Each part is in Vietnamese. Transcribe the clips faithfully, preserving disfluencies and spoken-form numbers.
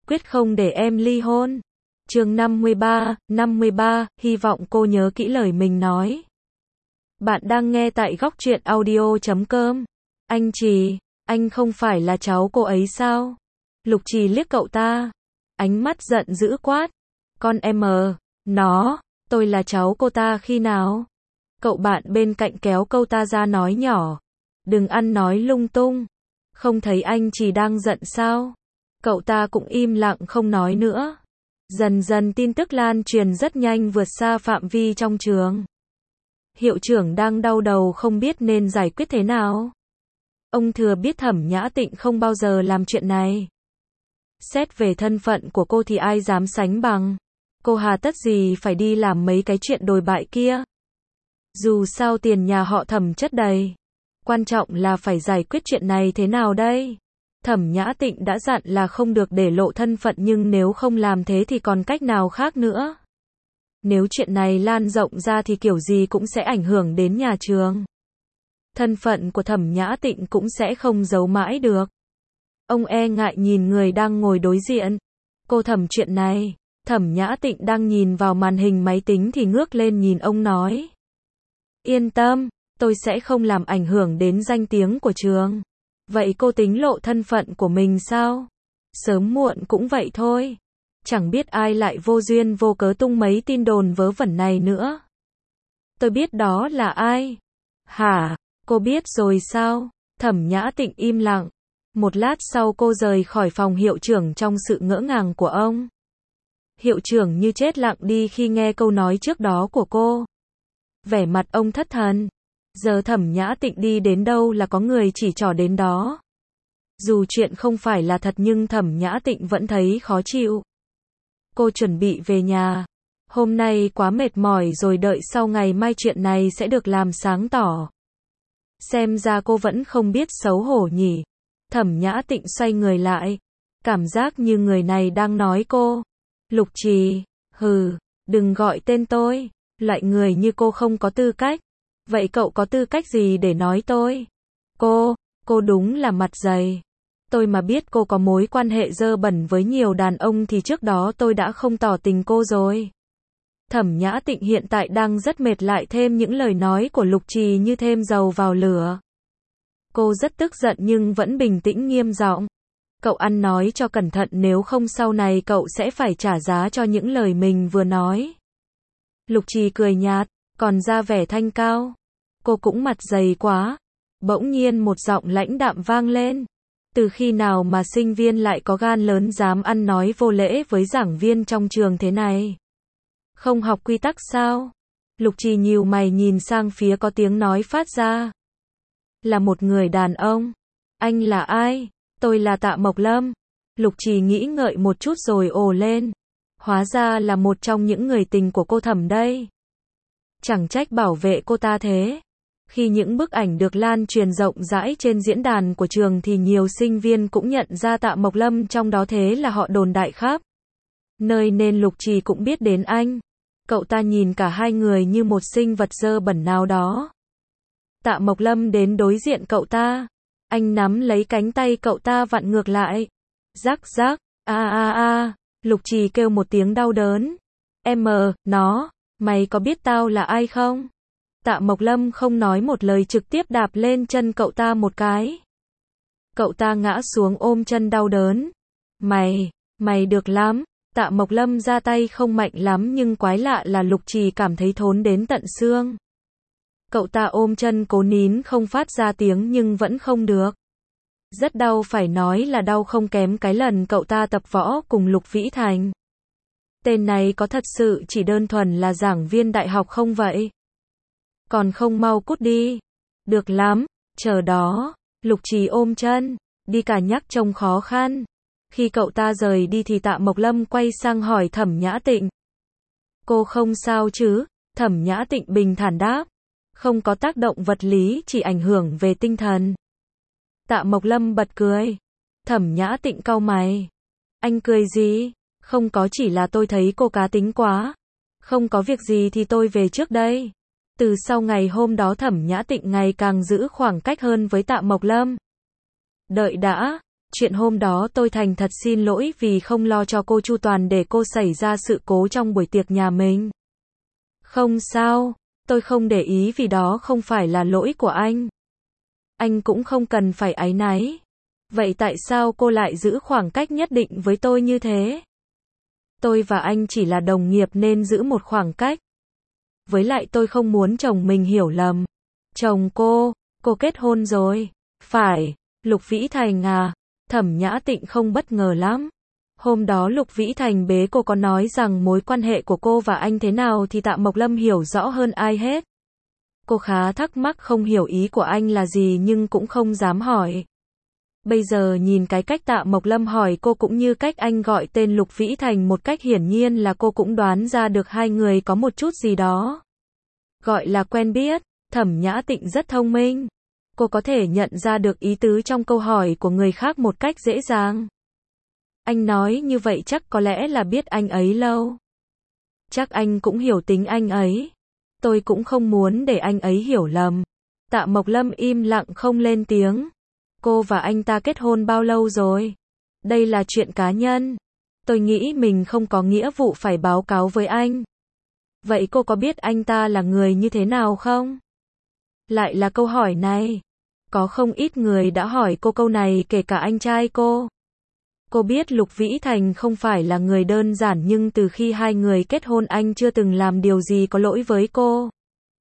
quyết không để em ly hôn. Chương năm mươi ba, năm mươi ba, hy vọng cô nhớ kỹ lời mình nói. Bạn đang nghe tại góc truyện audio chấm com. Anh Trì, anh không phải là cháu cô ấy sao? Lục Trì liếc cậu ta, ánh mắt giận dữ quát. Con em mờ, nó, tôi là cháu cô ta khi nào? Cậu bạn bên cạnh kéo câu ta ra nói nhỏ. Đừng ăn nói lung tung. Không thấy anh Trì đang giận sao? Cậu ta cũng im lặng không nói nữa. Dần dần tin tức lan truyền rất nhanh vượt xa phạm vi trong trường. Hiệu trưởng đang đau đầu không biết nên giải quyết thế nào. Ông thừa biết Thẩm Nhã Tịnh không bao giờ làm chuyện này. Xét về thân phận của cô thì ai dám sánh bằng. Cô hà tất gì phải đi làm mấy cái chuyện đồi bại kia. Dù sao tiền nhà họ Thẩm chất đầy. Quan trọng là phải giải quyết chuyện này thế nào đây? Thẩm Nhã Tịnh đã dặn là không được để lộ thân phận, nhưng nếu không làm thế thì còn cách nào khác nữa. Nếu chuyện này lan rộng ra thì kiểu gì cũng sẽ ảnh hưởng đến nhà trường. Thân phận của Thẩm Nhã Tịnh cũng sẽ không giấu mãi được. Ông e ngại nhìn người đang ngồi đối diện. Cô Thẩm, chuyện này. Thẩm Nhã Tịnh đang nhìn vào màn hình máy tính thì ngước lên nhìn ông nói. Yên tâm, tôi sẽ không làm ảnh hưởng đến danh tiếng của trường. Vậy cô tính lộ thân phận của mình sao? Sớm muộn cũng vậy thôi. Chẳng biết ai lại vô duyên vô cớ tung mấy tin đồn vớ vẩn này nữa. Tôi biết đó là ai. Hả? Cô biết rồi sao? Thẩm Nhã Tịnh im lặng. Một lát sau cô rời khỏi phòng hiệu trưởng trong sự ngỡ ngàng của ông. Hiệu trưởng như chết lặng đi khi nghe câu nói trước đó của cô. Vẻ mặt ông thất thần. Giờ Thẩm Nhã Tịnh đi đến đâu là có người chỉ trỏ đến đó. Dù chuyện không phải là thật nhưng Thẩm Nhã Tịnh vẫn thấy khó chịu. Cô chuẩn bị về nhà. Hôm nay quá mệt mỏi rồi, đợi sau ngày mai chuyện này sẽ được làm sáng tỏ. Xem ra cô vẫn không biết xấu hổ nhỉ. Thẩm Nhã Tịnh xoay người lại. Cảm giác như người này đang nói cô. Lục Trì, hừ, đừng gọi tên tôi. Loại người như cô không có tư cách. Vậy cậu có tư cách gì để nói tôi? Cô, cô đúng là mặt dày. Tôi mà biết cô có mối quan hệ dơ bẩn với nhiều đàn ông thì trước đó tôi đã không tỏ tình cô rồi. Thẩm Nhã Tịnh hiện tại đang rất mệt, lại thêm những lời nói của Lục Trì như thêm dầu vào lửa. Cô rất tức giận nhưng vẫn bình tĩnh nghiêm giọng. Cậu ăn nói cho cẩn thận, nếu không sau này cậu sẽ phải trả giá cho những lời mình vừa nói. Lục Trì cười nhạt, còn ra vẻ thanh cao. Cô cũng mặt dày quá. Bỗng nhiên một giọng lãnh đạm vang lên. Từ khi nào mà sinh viên lại có gan lớn dám ăn nói vô lễ với giảng viên trong trường thế này? Không học quy tắc sao? Lục Trì nhíu mày nhìn sang phía có tiếng nói phát ra. Là một người đàn ông. Anh là ai? Tôi là Tạ Mộc Lâm. Lục Trì nghĩ ngợi một chút rồi ồ lên. Hóa ra là một trong những người tình của cô Thẩm đây. Chẳng trách bảo vệ cô ta thế. Khi những bức ảnh được lan truyền rộng rãi trên diễn đàn của trường thì nhiều sinh viên cũng nhận ra Tạ Mộc Lâm trong đó, thế là họ đồn đại khắp nơi nên Lục Trì cũng biết đến anh. Cậu ta nhìn cả hai người như một sinh vật dơ bẩn nào đó. Tạ Mộc Lâm đến đối diện cậu ta. Anh nắm lấy cánh tay cậu ta vặn ngược lại. Rắc rắc, a a a, Lục Trì kêu một tiếng đau đớn. Em mờ, nó, mày có biết tao là ai không? Tạ Mộc Lâm không nói một lời, trực tiếp đạp lên chân cậu ta một cái. Cậu ta ngã xuống ôm chân đau đớn. Mày, mày được lắm. Tạ Mộc Lâm ra tay không mạnh lắm nhưng quái lạ là Lục Trì cảm thấy thốn đến tận xương. Cậu ta ôm chân cố nín không phát ra tiếng nhưng vẫn không được. Rất đau, phải nói là đau không kém cái lần cậu ta tập võ cùng Lục Vĩ Thành. Tên này có thật sự chỉ đơn thuần là giảng viên đại học không vậy? Còn không mau cút đi. Được lắm, chờ đó. Lục Trì ôm chân, đi cả nhắc trông khó khăn. Khi cậu ta rời đi thì Tạ Mộc Lâm quay sang hỏi Thẩm Nhã Tịnh. Cô không sao chứ? Thẩm Nhã Tịnh bình thản đáp. Không có tác động vật lý, chỉ ảnh hưởng về tinh thần. Tạ Mộc Lâm bật cười. Thẩm Nhã Tịnh cau mày. Anh cười gì? Không có, chỉ là tôi thấy cô cá tính quá. Không có việc gì thì tôi về trước đây. Từ sau ngày hôm đó Thẩm Nhã Tịnh ngày càng giữ khoảng cách hơn với Tạ Mộc Lâm. Đợi đã, Chuyện hôm đó tôi thành thật xin lỗi vì không lo cho cô chu toàn để cô xảy ra sự cố trong buổi tiệc nhà mình. Không sao, tôi không để ý vì đó không phải là lỗi của anh. Anh cũng không cần phải áy náy. Vậy tại sao cô lại giữ khoảng cách nhất định với tôi như thế? Tôi và anh chỉ là đồng nghiệp nên giữ một khoảng cách. Với lại tôi không muốn chồng mình hiểu lầm. Chồng cô, cô kết hôn rồi. Phải, Lục Vĩ Thành à? Thẩm Nhã Tịnh không bất ngờ lắm. Hôm đó Lục Vĩ Thành bế cô có nói rằng mối quan hệ của cô và anh thế nào thì Tạ Mộc Lâm hiểu rõ hơn ai hết. Cô khá thắc mắc không hiểu ý của anh là gì nhưng cũng không dám hỏi. Bây giờ nhìn cái cách Tạ Mộc Lâm hỏi cô cũng như cách anh gọi tên Lục Vĩ Thành một cách hiển nhiên là cô cũng đoán ra được hai người có một chút gì đó. Gọi là quen biết, Thẩm Nhã Tịnh rất thông minh. Cô có thể nhận ra được ý tứ trong câu hỏi của người khác một cách dễ dàng. Anh nói như vậy chắc có lẽ là biết anh ấy lâu. Chắc anh cũng hiểu tính anh ấy. Tôi cũng không muốn để anh ấy hiểu lầm. Tạ Mộc Lâm im lặng không lên tiếng. Cô và anh ta kết hôn bao lâu rồi? Đây là chuyện cá nhân. Tôi nghĩ mình không có nghĩa vụ phải báo cáo với anh. Vậy cô có biết anh ta là người như thế nào không? Lại là câu hỏi này. Có không ít người đã hỏi cô câu này kể cả anh trai cô. Cô biết Lục Vĩ Thành không phải là người đơn giản nhưng từ khi hai người kết hôn anh chưa từng làm điều gì có lỗi với cô.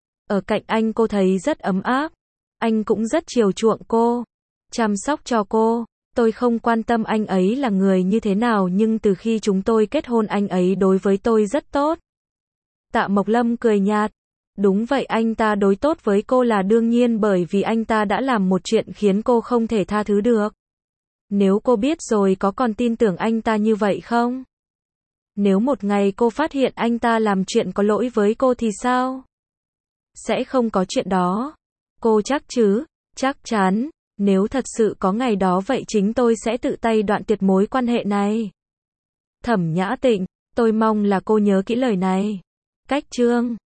Ở cạnh anh cô thấy rất ấm áp. Anh cũng rất chiều chuộng cô. Chăm sóc cho cô. Tôi không quan tâm anh ấy là người như thế nào nhưng từ khi chúng tôi kết hôn anh ấy đối với tôi rất tốt. Tạ Mộc Lâm cười nhạt. Đúng vậy anh ta đối tốt với cô là đương nhiên bởi vì anh ta đã làm một chuyện khiến cô không thể tha thứ được. Nếu cô biết rồi có còn tin tưởng anh ta như vậy không? Nếu một ngày cô phát hiện anh ta làm chuyện có lỗi với cô thì sao? Sẽ không có chuyện đó. Cô chắc chứ? Chắc chắn. Nếu thật sự có ngày đó vậy chính tôi sẽ tự tay đoạn tuyệt mối quan hệ này. Thẩm Nhã Tịnh, tôi mong là cô nhớ kỹ lời này. Cách chương